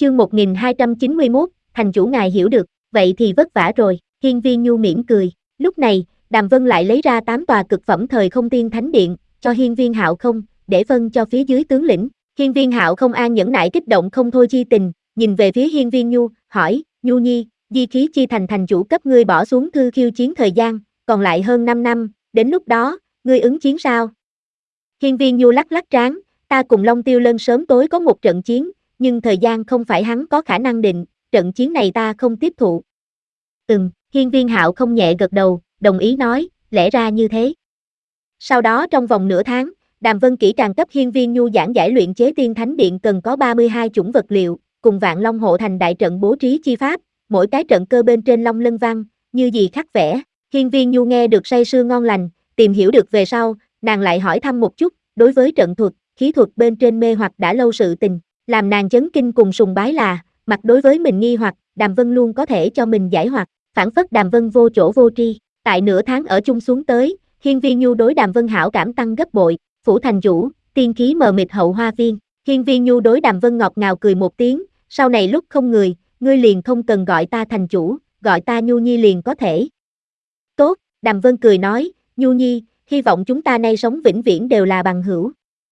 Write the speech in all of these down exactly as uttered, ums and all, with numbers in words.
Chương một nghìn hai trăm chín mươi mốt, thành chủ ngài hiểu được, vậy thì vất vả rồi, Hiên Viên Nhu mỉm cười. Lúc này, Đàm Vân lại lấy ra tám tòa cực phẩm thời không tiên thánh điện, cho Hiên Viên Hạo Không, để phân cho phía dưới tướng lĩnh. Hiên Viên Hạo Không an nhẫn nại kích động không thôi chi tình, nhìn về phía Hiên Viên Nhu, hỏi, Nhu Nhi, di khí chi thành thành chủ cấp ngươi bỏ xuống thư khiêu chiến thời gian, còn lại hơn năm năm, đến lúc đó, ngươi ứng chiến sao? Hiên Viên Nhu lắc lắc trán, ta cùng Long Tiêu Lân sớm tối có một trận chiến, nhưng thời gian không phải hắn có khả năng định, trận chiến này ta không tiếp thụ. Ừm, Hiên Viên Hạo Không nhẹ gật đầu, đồng ý nói, lẽ ra như thế. Sau đó trong vòng nửa tháng, Đàm Vân kỹ càng cấp Hiên Viên Nhu giảng giải luyện chế tiên thánh điện cần có ba mươi hai chủng vật liệu, cùng Vạn Long hộ thành đại trận bố trí chi pháp, mỗi cái trận cơ bên trên long lân văn, như gì khắc vẽ. Hiên Viên Nhu nghe được say sưa ngon lành, tìm hiểu được về sau, nàng lại hỏi thăm một chút, đối với trận thuật, khí thuật bên trên mê hoặc đã lâu sự tình, làm nàng chấn kinh cùng sùng bái là, mặt đối với mình nghi hoặc, Đàm Vân luôn có thể cho mình giải hoặc, phản phất Đàm Vân vô chỗ vô tri. Tại nửa tháng ở chung xuống tới, Hiên Viên Nhu đối Đàm Vân hảo cảm tăng gấp bội, phủ thành chủ, tiên khí mờ mịt hậu hoa viên. Hiên Viên Nhu đối Đàm Vân ngọt ngào cười một tiếng, sau này lúc không người, ngươi liền không cần gọi ta thành chủ, gọi ta Nhu Nhi liền có thể. Tốt, Đàm Vân cười nói, Nhu Nhi, hy vọng chúng ta nay sống vĩnh viễn đều là bằng hữu.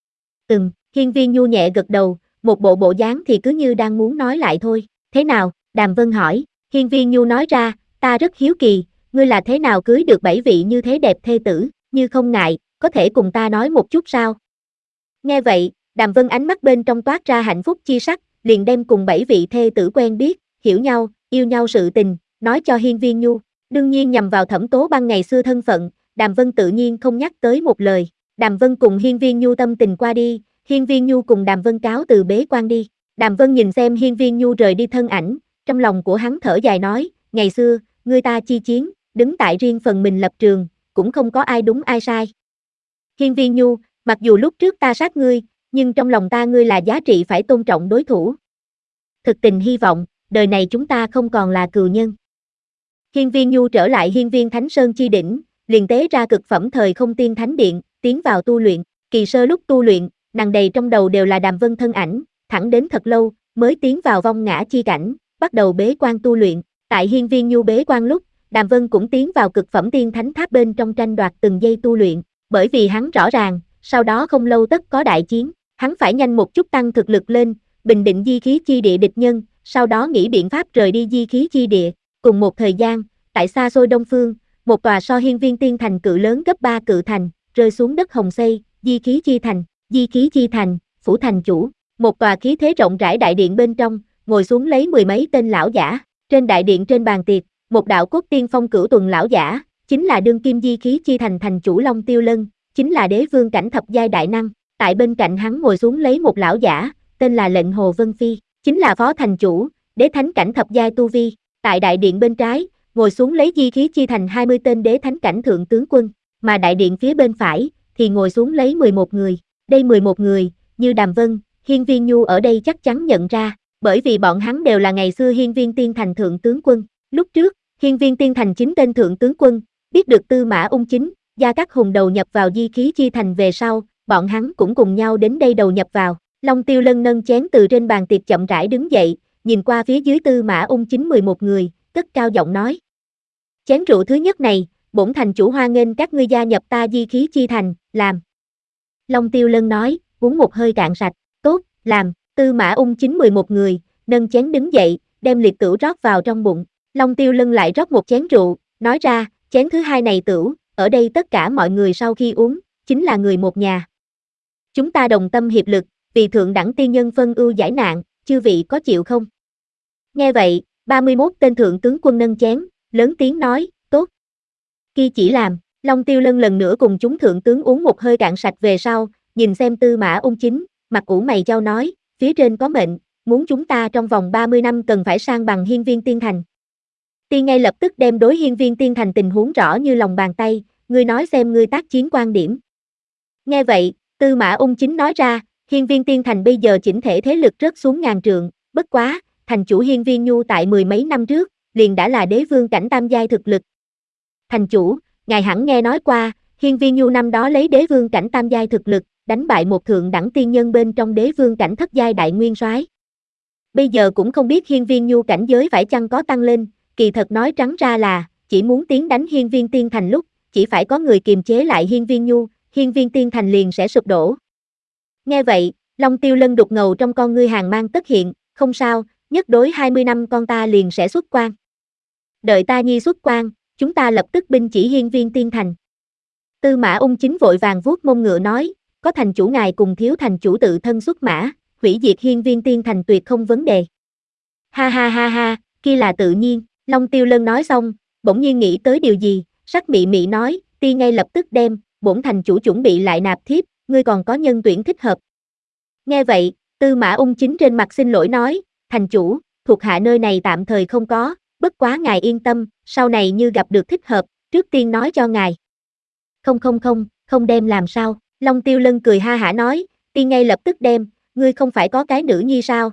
Ừm, Hiên Viên Nhu nhẹ gật đầu, một bộ bộ dáng thì cứ như đang muốn nói lại thôi. Thế nào? Đàm Vân hỏi. Hiên Viên Nhu nói ra, ta rất hiếu kỳ, ngươi là thế nào cưới được bảy vị như thế đẹp thê tử, như không ngại, có thể cùng ta nói một chút sao? Nghe vậy, Đàm Vân ánh mắt bên trong toát ra hạnh phúc chi sắc, liền đem cùng bảy vị thê tử quen biết, hiểu nhau, yêu nhau sự tình, nói cho Hiên Viên Nhu. Đương nhiên nhằm vào Thẩm Tố Băng ngày xưa thân phận, Đàm Vân tự nhiên không nhắc tới một lời. Đàm Vân cùng Hiên Viên Nhu tâm tình qua đi, Hiên Viên Nhu cùng Đàm Vân cáo từ bế quan đi. Đàm Vân nhìn xem Hiên Viên Nhu rời đi thân ảnh, trong lòng của hắn thở dài nói, ngày xưa, người ta chi chiến, đứng tại riêng phần mình lập trường, cũng không có ai đúng ai sai. Hiên Viên Nhu, mặc dù lúc trước ta sát ngươi, nhưng trong lòng ta ngươi là giá trị phải tôn trọng đối thủ. Thực tình hy vọng, đời này chúng ta không còn là cừu nhân. Hiên Viên Nhu trở lại Hiên Viên Thánh Sơn chi đỉnh, liền tế ra cực phẩm thời không tiên thánh điện, tiến vào tu luyện. Kỳ sơ lúc tu luyện, nàng đầy trong đầu đều là Đàm Vân thân ảnh, thẳng đến thật lâu, mới tiến vào vong ngã chi cảnh, bắt đầu bế quan tu luyện. Tại Hiên Viên Nhu bế quan lúc, Đàm Vân cũng tiến vào cực phẩm tiên thánh tháp bên trong tranh đoạt từng giây tu luyện, bởi vì hắn rõ ràng, sau đó không lâu tất có đại chiến, hắn phải nhanh một chút tăng thực lực lên, bình định di khí chi địa địch nhân, sau đó nghĩ biện pháp rời đi di khí chi địa. Cùng một thời gian, tại xa xôi Đông Phương, một tòa so Hiên Viên Tiên Thành cự lớn gấp ba cự thành, rơi xuống đất hồng xây, di khí chi thành, di khí chi thành, phủ thành chủ, một tòa khí thế rộng rãi đại điện bên trong, ngồi xuống lấy mười mấy tên lão giả, trên đại điện trên bàn tiệc, một đạo cốt tiên phong cửu tuần lão giả, chính là đương kim di khí chi thành thành chủ Long Tiêu Lân, chính là đế vương cảnh thập giai đại năng, tại bên cạnh hắn ngồi xuống lấy một lão giả, tên là lệnh Hồ Vân Phi, chính là phó thành chủ, đế thánh cảnh thập giai tu vi, tại đại điện bên trái, ngồi xuống lấy di khí chi thành hai mươi tên đế thánh cảnh thượng tướng quân, mà đại điện phía bên phải, thì ngồi xuống lấy mười một người, đây mười một người, như Đàm Vân, Hiên Viên Nhu ở đây chắc chắn nhận ra, bởi vì bọn hắn đều là ngày xưa Hiên Viên Tiên Thành thượng tướng quân, lúc trước, Hiên Viên Tiên Thành chín tên thượng tướng quân, biết được Tư Mã Ung Chính, Gia Cát Hùng đầu nhập vào di khí chi thành về sau, bọn hắn cũng cùng nhau đến đây đầu nhập vào. Long Tiêu Lân nâng chén từ trên bàn tiệc chậm rãi đứng dậy, nhìn qua phía dưới Tư Mã Ung Chính mười một người, cất cao giọng nói. Chén rượu thứ nhất này, bổn thành chủ hoan nghênh các ngươi gia nhập ta di khí chi thành, làm. Long Tiêu Lân nói, uống một hơi cạn sạch, tốt, làm. Tư Mã Ung Chính mười một người, nâng chén đứng dậy, đem liệt tửu rót vào trong bụng. Long Tiêu Lân lại rót một chén rượu, nói ra, chén thứ hai này tửu, ở đây tất cả mọi người sau khi uống, chính là người một nhà. Chúng ta đồng tâm hiệp lực, vì thượng đẳng tiên nhân phân ưu giải nạn, chư vị có chịu không? Nghe vậy, ba mươi mốt tên thượng tướng quân nâng chén, lớn tiếng nói, tốt. Kia chỉ làm, Long Tiêu Lân lần nữa cùng chúng thượng tướng uống một hơi cạn sạch về sau, nhìn xem Tư Mã Ung Chính, mặt ủ mày chau nói, phía trên có mệnh, muốn chúng ta trong vòng ba mươi năm cần phải sang bằng Hiên Viên Tiên Thành. Tiên ngay lập tức đem đối Hiên Viên Tiên Thành tình huống rõ như lòng bàn tay, ngươi nói xem ngươi tác chiến quan điểm. Nghe vậy, Tư Mã Ung Chính nói ra, Hiên Viên Tiên Thành bây giờ chỉnh thể thế lực rớt xuống ngàn trượng, bất quá, thành chủ Hiên Viên Nhu tại mười mấy năm trước, liền đã là đế vương cảnh tam giai thực lực. Thành chủ, ngài hẳn nghe nói qua, Hiên Viên Nhu năm đó lấy đế vương cảnh tam giai thực lực, đánh bại một thượng đẳng tiên nhân bên trong đế vương cảnh thất giai đại nguyên soái. Bây giờ cũng không biết hiên viên nhu cảnh giới phải chăng có tăng lên, kỳ thật nói trắng ra là, chỉ muốn tiến đánh hiên viên tiên thành lúc, chỉ phải có người kiềm chế lại hiên viên nhu, hiên viên tiên thành liền sẽ sụp đổ. Nghe vậy, Long Tiêu Lân đục ngầu trong con ngươi hàng mang tất hiện, không sao, nhất đối hai mươi năm con ta liền sẽ xuất quan. Đợi ta nhi xuất quan, chúng ta lập tức binh chỉ hiên viên tiên thành. Tư Mã Ung Chính vội vàng vuốt mông ngựa nói, có thành chủ ngài cùng thiếu thành chủ tự thân xuất mã, hủy diệt hiên viên tiên thành tuyệt không vấn đề. Ha ha ha ha, kia là tự nhiên, Long Tiêu Lân nói xong, bỗng nhiên nghĩ tới điều gì, sắc mị mị nói, ti ngay lập tức đem, bổn thành chủ chuẩn bị lại nạp thiếp, ngươi còn có nhân tuyển thích hợp. Nghe vậy, Tư Mã Ung Chính trên mặt xin lỗi nói, thành chủ, thuộc hạ nơi này tạm thời không có, bất quá ngài yên tâm, sau này như gặp được thích hợp, trước tiên nói cho ngài. Không không không, không đem làm sao, Long Tiêu Lân cười ha hả nói, ti ngay lập tức đem, ngươi không phải có cái nữ nhi sao?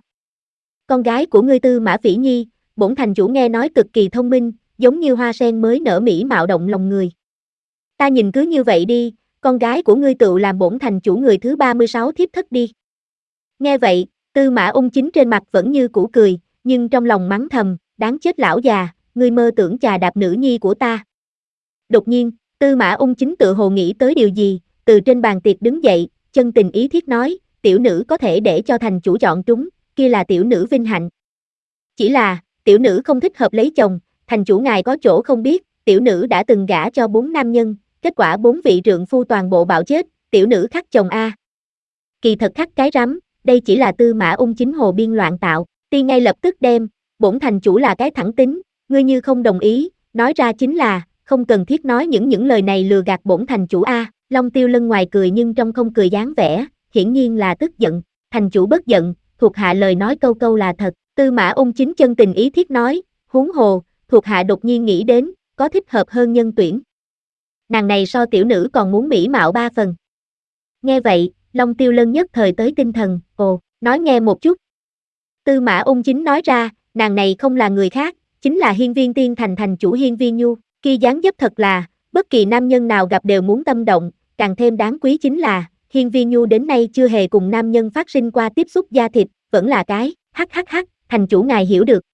Con gái của ngươi Tư Mã Phỉ Nhi, bổn thành chủ nghe nói cực kỳ thông minh, giống như hoa sen mới nở mỹ mạo động lòng người. Ta nhìn cứ như vậy đi, con gái của ngươi tự làm bổn thành chủ người thứ ba mươi sáu thiếp thất đi. Nghe vậy, Tư Mã Ung Chính trên mặt vẫn như cũ cười, nhưng trong lòng mắng thầm, đáng chết lão già, ngươi mơ tưởng chà đạp nữ nhi của ta. Đột nhiên, Tư Mã Ung Chính tự hồ nghĩ tới điều gì, từ trên bàn tiệc đứng dậy, chân tình ý thiết nói, tiểu nữ có thể để cho thành chủ chọn trúng, kia là tiểu nữ vinh hạnh. Chỉ là, tiểu nữ không thích hợp lấy chồng, thành chủ ngài có chỗ không biết, tiểu nữ đã từng gả cho bốn nam nhân, kết quả bốn vị trượng phu toàn bộ bạo chết, tiểu nữ khắc chồng a. Kỳ thật khắc cái rắm, đây chỉ là Tư Mã Ung Chính hồ biên loạn tạo, ti ngay lập tức đem, bổn thành chủ là cái thẳng tính, ngươi như không đồng ý, nói ra chính là, không cần thiết nói những những lời này lừa gạt bổn thành chủ a. Long Tiêu Lân ngoài cười nhưng trong không cười dáng vẻ, hiển nhiên là tức giận, thành chủ bất giận, thuộc hạ lời nói câu câu là thật. Tư Mã Ung Chính chân tình ý thiết nói, huống hồ, thuộc hạ đột nhiên nghĩ đến, có thích hợp hơn nhân tuyển. Nàng này so tiểu nữ còn muốn mỹ mạo ba phần. Nghe vậy, Long Tiêu Lân nhất thời tới tinh thần, ồ, nói nghe một chút. Tư Mã Ung Chính nói ra, nàng này không là người khác, chính là hiên viên tiên thành thành chủ hiên viên nhu, kia dáng dấp thật là, bất kỳ nam nhân nào gặp đều muốn tâm động, càng thêm đáng quý chính là, hiên viên nhu đến nay chưa hề cùng nam nhân phát sinh qua tiếp xúc da thịt, vẫn là cái, hắc hắc hắc, thành chủ ngài hiểu được.